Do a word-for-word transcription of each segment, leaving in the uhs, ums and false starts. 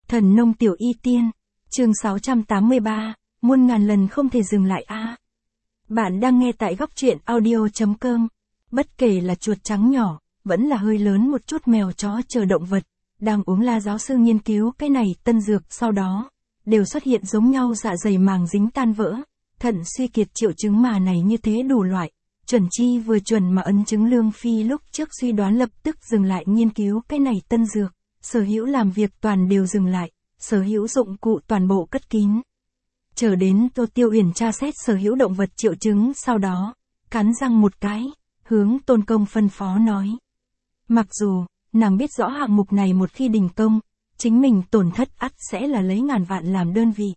Thần nông tiểu y tiên, chương sáu trăm tám mươi ba, muôn ngàn lần không thể dừng lại a. À. Bạn đang nghe tại góc truyện audio.com. Bất kể là chuột trắng nhỏ, vẫn là hơi lớn một chút mèo chó chờ động vật, đang uống La giáo sư nghiên cứu cái này tân dược sau đó, đều xuất hiện giống nhau dạ dày màng dính tan vỡ, thận suy kiệt triệu chứng mà này như thế đủ loại. Chuẩn chi vừa chuẩn mà ấn chứng Lương Phi lúc trước suy đoán lập tức dừng lại nghiên cứu cái này tân dược, sở hữu làm việc toàn đều dừng lại, sở hữu dụng cụ toàn bộ cất kín. Chờ đến Tô Tiêu Uyển tra xét sở hữu động vật triệu chứng sau đó, cắn răng một cái, hướng Tôn Công phân phó nói. Mặc dù, nàng biết rõ hạng mục này một khi đình công, chính mình tổn thất ắt sẽ là lấy ngàn vạn làm đơn vị.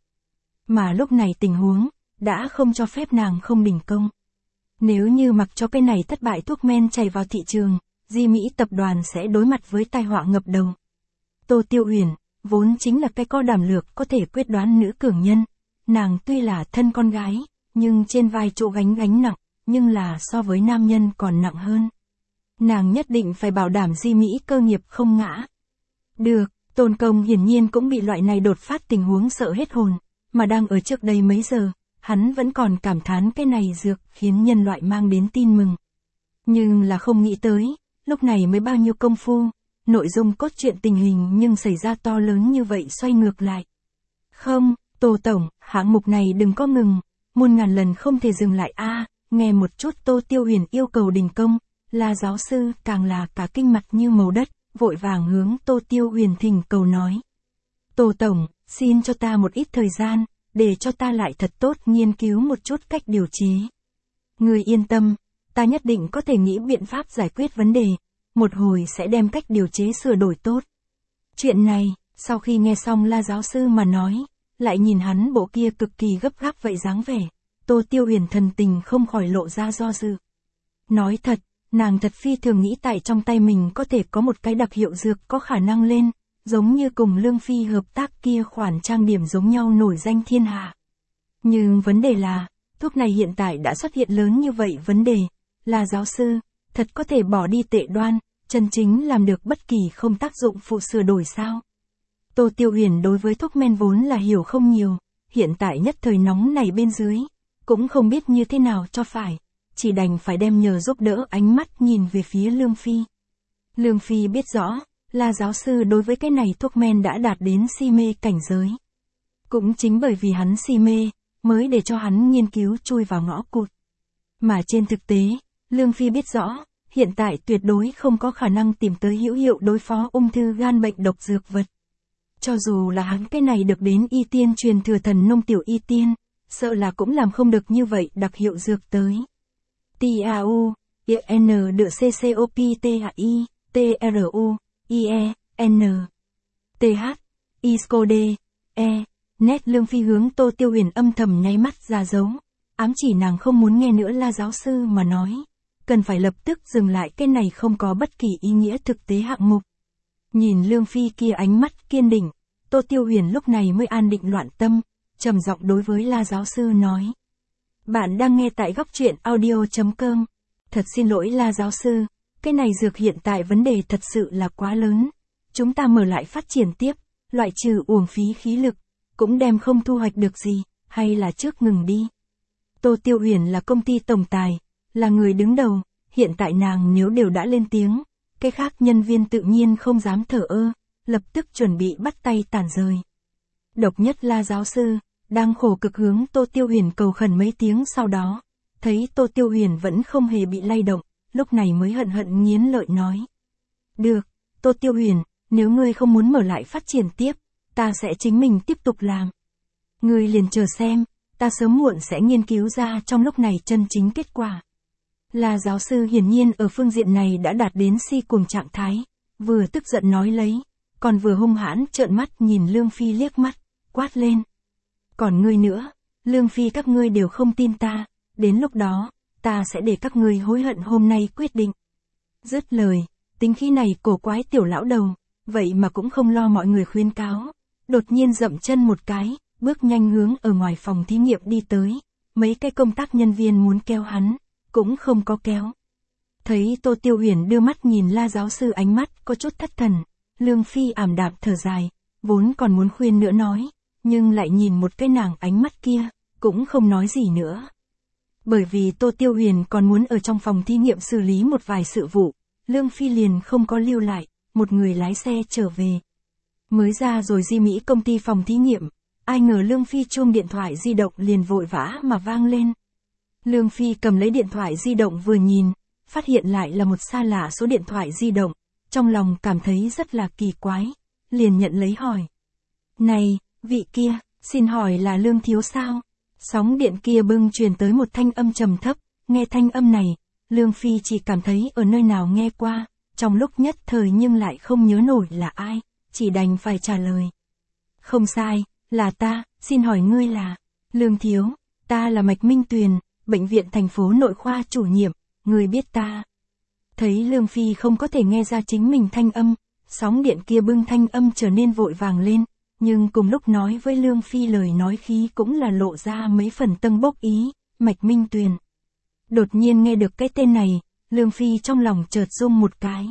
Mà lúc này tình huống, đã không cho phép nàng không đình công. Nếu như mặc cho cái này thất bại thuốc men chảy vào thị trường, Di Mỹ tập đoàn sẽ đối mặt với tai họa ngập đầu. Tô Tiêu Uyển, vốn chính là cái có đảm lược có thể quyết đoán nữ cường nhân. Nàng tuy là thân con gái, nhưng trên vai chỗ gánh gánh nặng, nhưng là so với nam nhân còn nặng hơn. Nàng nhất định phải bảo đảm Di Mỹ cơ nghiệp không ngã. Được, Tôn Công hiển nhiên cũng bị loại này đột phát tình huống sợ hết hồn, mà đang ở trước đây mấy giờ, hắn vẫn còn cảm thán cái này dược khiến nhân loại mang đến tin mừng. Nhưng là không nghĩ tới, lúc này mới bao nhiêu công phu, nội dung cốt truyện tình hình nhưng xảy ra to lớn như vậy xoay ngược lại. Không, Tô Tổng, hạng mục này đừng có ngừng, muôn ngàn lần không thể dừng lại a. À, nghe một chút Tô Tiêu Uyển yêu cầu đình công, La giáo sư càng là cả kinh mặt như màu đất, vội vàng hướng Tô Tiêu Uyển thỉnh cầu nói. Tô Tổng, xin cho ta một ít thời gian, để cho ta lại thật tốt nghiên cứu một chút cách điều chế. Người yên tâm, ta nhất định có thể nghĩ biện pháp giải quyết vấn đề, một hồi sẽ đem cách điều chế sửa đổi tốt. Chuyện này, sau khi nghe xong La giáo sư mà nói, lại nhìn hắn bộ kia cực kỳ gấp gáp vậy dáng vẻ, Tô Tiêu Uyển thần tình không khỏi lộ ra do dự. Nói thật, nàng thật phi thường nghĩ tại trong tay mình có thể có một cái đặc hiệu dược có khả năng lên, giống như cùng Lương Phi hợp tác kia khoản trang điểm giống nhau nổi danh thiên hạ. Nhưng vấn đề là, thuốc này hiện tại đã xuất hiện lớn như vậy vấn đề, là giáo sư, thật có thể bỏ đi tệ đoan, chân chính làm được bất kỳ không tác dụng phụ sửa đổi sao? Tô Tiêu Uyển đối với thuốc men vốn là hiểu không nhiều, hiện tại nhất thời nóng này bên dưới, cũng không biết như thế nào cho phải, chỉ đành phải đem nhờ giúp đỡ ánh mắt nhìn về phía Lương Phi. Lương Phi biết rõ, La giáo sư đối với cái này thuốc men đã đạt đến si mê cảnh giới. Cũng chính bởi vì hắn si mê, mới để cho hắn nghiên cứu chui vào ngõ cụt. Mà trên thực tế, Lương Phi biết rõ, hiện tại tuyệt đối không có khả năng tìm tới hữu hiệu đối phó ung thư gan bệnh độc dược vật. Cho dù là hắn cái này được đến y tiên truyền thừa thần nông tiểu y tiên, sợ là cũng làm không được như vậy đặc hiệu dược tới. T A U, N D C C O P T H I, T R U, I E, N, T H, I S C O D, E, nét Lương Phi hướng Tô Tiêu Uyển âm thầm nháy mắt ra dấu, ám chỉ nàng không muốn nghe nữa La giáo sư mà nói, cần phải lập tức dừng lại cái này không có bất kỳ ý nghĩa thực tế hạng mục. Nhìn Lương Phi kia ánh mắt kiên định, Tô Tiêu Uyển lúc này mới an định loạn tâm, trầm giọng đối với La giáo sư nói. Bạn đang nghe tại góc truyện audio.com. Thật xin lỗi La giáo sư, cái này dược hiện tại vấn đề thật sự là quá lớn. Chúng ta mở lại phát triển tiếp, loại trừ uổng phí khí lực, cũng đem không thu hoạch được gì, hay là trước ngừng đi. Tô Tiêu Uyển là công ty tổng tài, là người đứng đầu, hiện tại nàng nếu đều đã lên tiếng, cái khác nhân viên tự nhiên không dám thở ơ, lập tức chuẩn bị bắt tay tản rời. Độc nhất La giáo sư, đang khổ cực hướng Tô Tiêu Uyển cầu khẩn mấy tiếng sau đó, thấy Tô Tiêu Uyển vẫn không hề bị lay động, lúc này mới hận hận nghiến lợi nói. Được, Tô Tiêu Uyển, nếu ngươi không muốn mở lại phát triển tiếp, ta sẽ chính mình tiếp tục làm. Ngươi liền chờ xem, ta sớm muộn sẽ nghiên cứu ra trong lúc này chân chính kết quả. La giáo sư hiển nhiên ở phương diện này đã đạt đến si cuồng trạng thái, vừa tức giận nói lấy, còn vừa hung hãn trợn mắt nhìn Lương Phi liếc mắt, quát lên. Còn ngươi nữa, Lương Phi các ngươi đều không tin ta, đến lúc đó, ta sẽ để các ngươi hối hận hôm nay quyết định. Dứt lời, tính khí này cổ quái tiểu lão đầu, vậy mà cũng không lo mọi người khuyên cáo, đột nhiên dậm chân một cái, bước nhanh hướng ở ngoài phòng thí nghiệm đi tới, mấy cái công tác nhân viên muốn kéo hắn, cũng không có kéo. Thấy Tô Tiêu Uyển đưa mắt nhìn La giáo sư ánh mắt có chút thất thần, Lương Phi ảm đạm thở dài, vốn còn muốn khuyên nữa nói, nhưng lại nhìn một cái nàng ánh mắt kia, cũng không nói gì nữa. Bởi vì Tô Tiêu Huyền còn muốn ở trong phòng thí nghiệm xử lý một vài sự vụ, Lương Phi liền không có lưu lại, một người lái xe trở về. Mới ra rồi Di Mỹ công ty phòng thí nghiệm, ai ngờ Lương Phi chuông điện thoại di động liền vội vã mà vang lên. Lương Phi cầm lấy điện thoại di động vừa nhìn, phát hiện lại là một xa lạ số điện thoại di động, trong lòng cảm thấy rất là kỳ quái, liền nhận lấy hỏi. Này, vị kia, xin hỏi là Lương thiếu sao? Sóng điện kia bưng truyền tới một thanh âm trầm thấp, nghe thanh âm này, Lương Phi chỉ cảm thấy ở nơi nào nghe qua, trong lúc nhất thời nhưng lại không nhớ nổi là ai, chỉ đành phải trả lời. Không sai, là ta, xin hỏi ngươi là, Lương thiếu, ta là Mạch Minh Tuyền, bệnh viện thành phố nội khoa chủ nhiệm, ngươi biết ta. Thấy Lương Phi không có thể nghe ra chính mình thanh âm, sóng điện kia bưng thanh âm trở nên vội vàng lên, nhưng cùng lúc nói với Lương Phi lời nói khí cũng là lộ ra mấy phần tâng bốc ý, Mạch Minh Tuyền. Đột nhiên nghe được cái tên này, Lương Phi trong lòng chợt rung một cái.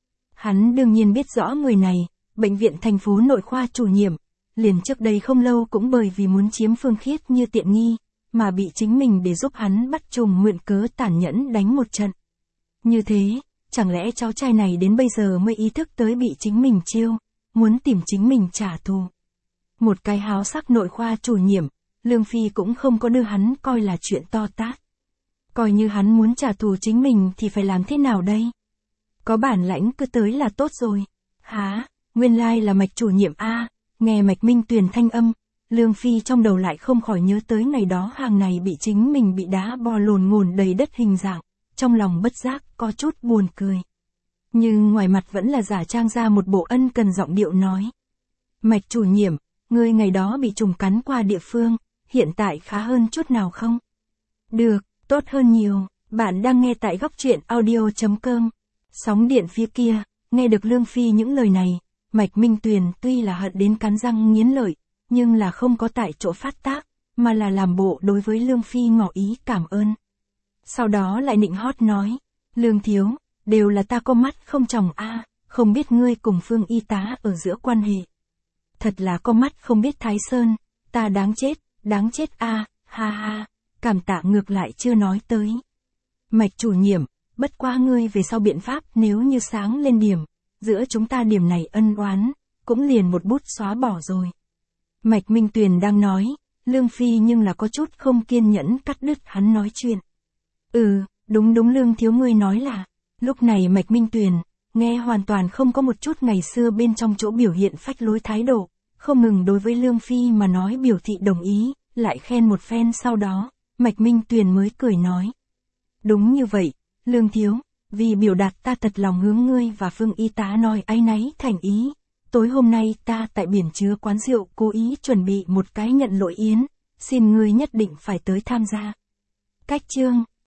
Hắn đương nhiên biết rõ người này, bệnh viện thành phố nội khoa chủ nhiệm, liền trước đây không lâu cũng bởi vì muốn chiếm Phương Khiết như tiện nghi, mà bị chính mình để giúp hắn bắt trùng mượn cớ tàn nhẫn đánh một trận. Như thế, chẳng lẽ cháu trai này đến bây giờ mới ý thức tới bị chính mình chiêu, muốn tìm chính mình trả thù. Một cái háo sắc nội khoa chủ nhiệm, Lương Phi cũng không có đưa hắn coi là chuyện to tát. Coi như hắn muốn trả thù chính mình thì phải làm thế nào đây? Có bản lãnh cứ tới là tốt rồi. Hả, nguyên lai là Mạch chủ nhiệm a. Nghe Mạch Minh Tuyền thanh âm, Lương Phi trong đầu lại không khỏi nhớ tới ngày đó hàng này bị chính mình bị đá bò lồn ngồn đầy đất hình dạng, trong lòng bất giác có chút buồn cười. Nhưng ngoài mặt vẫn là giả trang ra một bộ ân cần giọng điệu nói. Mạch chủ nhiệm, ngươi ngày đó bị trùng cắn qua địa phương, hiện tại khá hơn chút nào không? Được, tốt hơn nhiều, bạn đang nghe tại góc truyện audio.com. Sóng điện phía kia, nghe được Lương Phi những lời này, Mạch Minh Tuyền tuy là hận đến cắn răng nghiến lợi, nhưng là không có tại chỗ phát tác, mà là làm bộ đối với Lương Phi ngỏ ý cảm ơn. Sau đó lại nịnh hót nói, Lương thiếu, đều là ta có mắt không tròng a, không biết ngươi cùng Phương y tá ở giữa quan hệ. Thật là có mắt không biết Thái Sơn, ta đáng chết, đáng chết a, ha ha, cảm tạ ngược lại chưa nói tới. Mạch chủ nhiệm, bất quá ngươi về sau biện pháp nếu như sáng lên điểm, giữa chúng ta điểm này ân oán, cũng liền một bút xóa bỏ rồi. Mạch Minh Tuyền đang nói, Lương Phi nhưng là có chút không kiên nhẫn cắt đứt hắn nói chuyện. Ừ, đúng đúng Lương thiếu ngươi nói là, lúc này Mạch Minh Tuyền, nghe hoàn toàn không có một chút ngày xưa bên trong chỗ biểu hiện phách lối thái độ, không ngừng đối với Lương Phi mà nói biểu thị đồng ý, lại khen một phen sau đó, Mạch Minh Tuyền mới cười nói. Đúng như vậy, Lương thiếu, vì biểu đạt ta thật lòng hướng ngươi và Phương y tá nói áy náy thành ý, tối hôm nay ta tại biển chứa quán rượu cố ý chuẩn bị một cái nhận lỗi yến, xin ngươi nhất định phải tới tham gia. Cách chương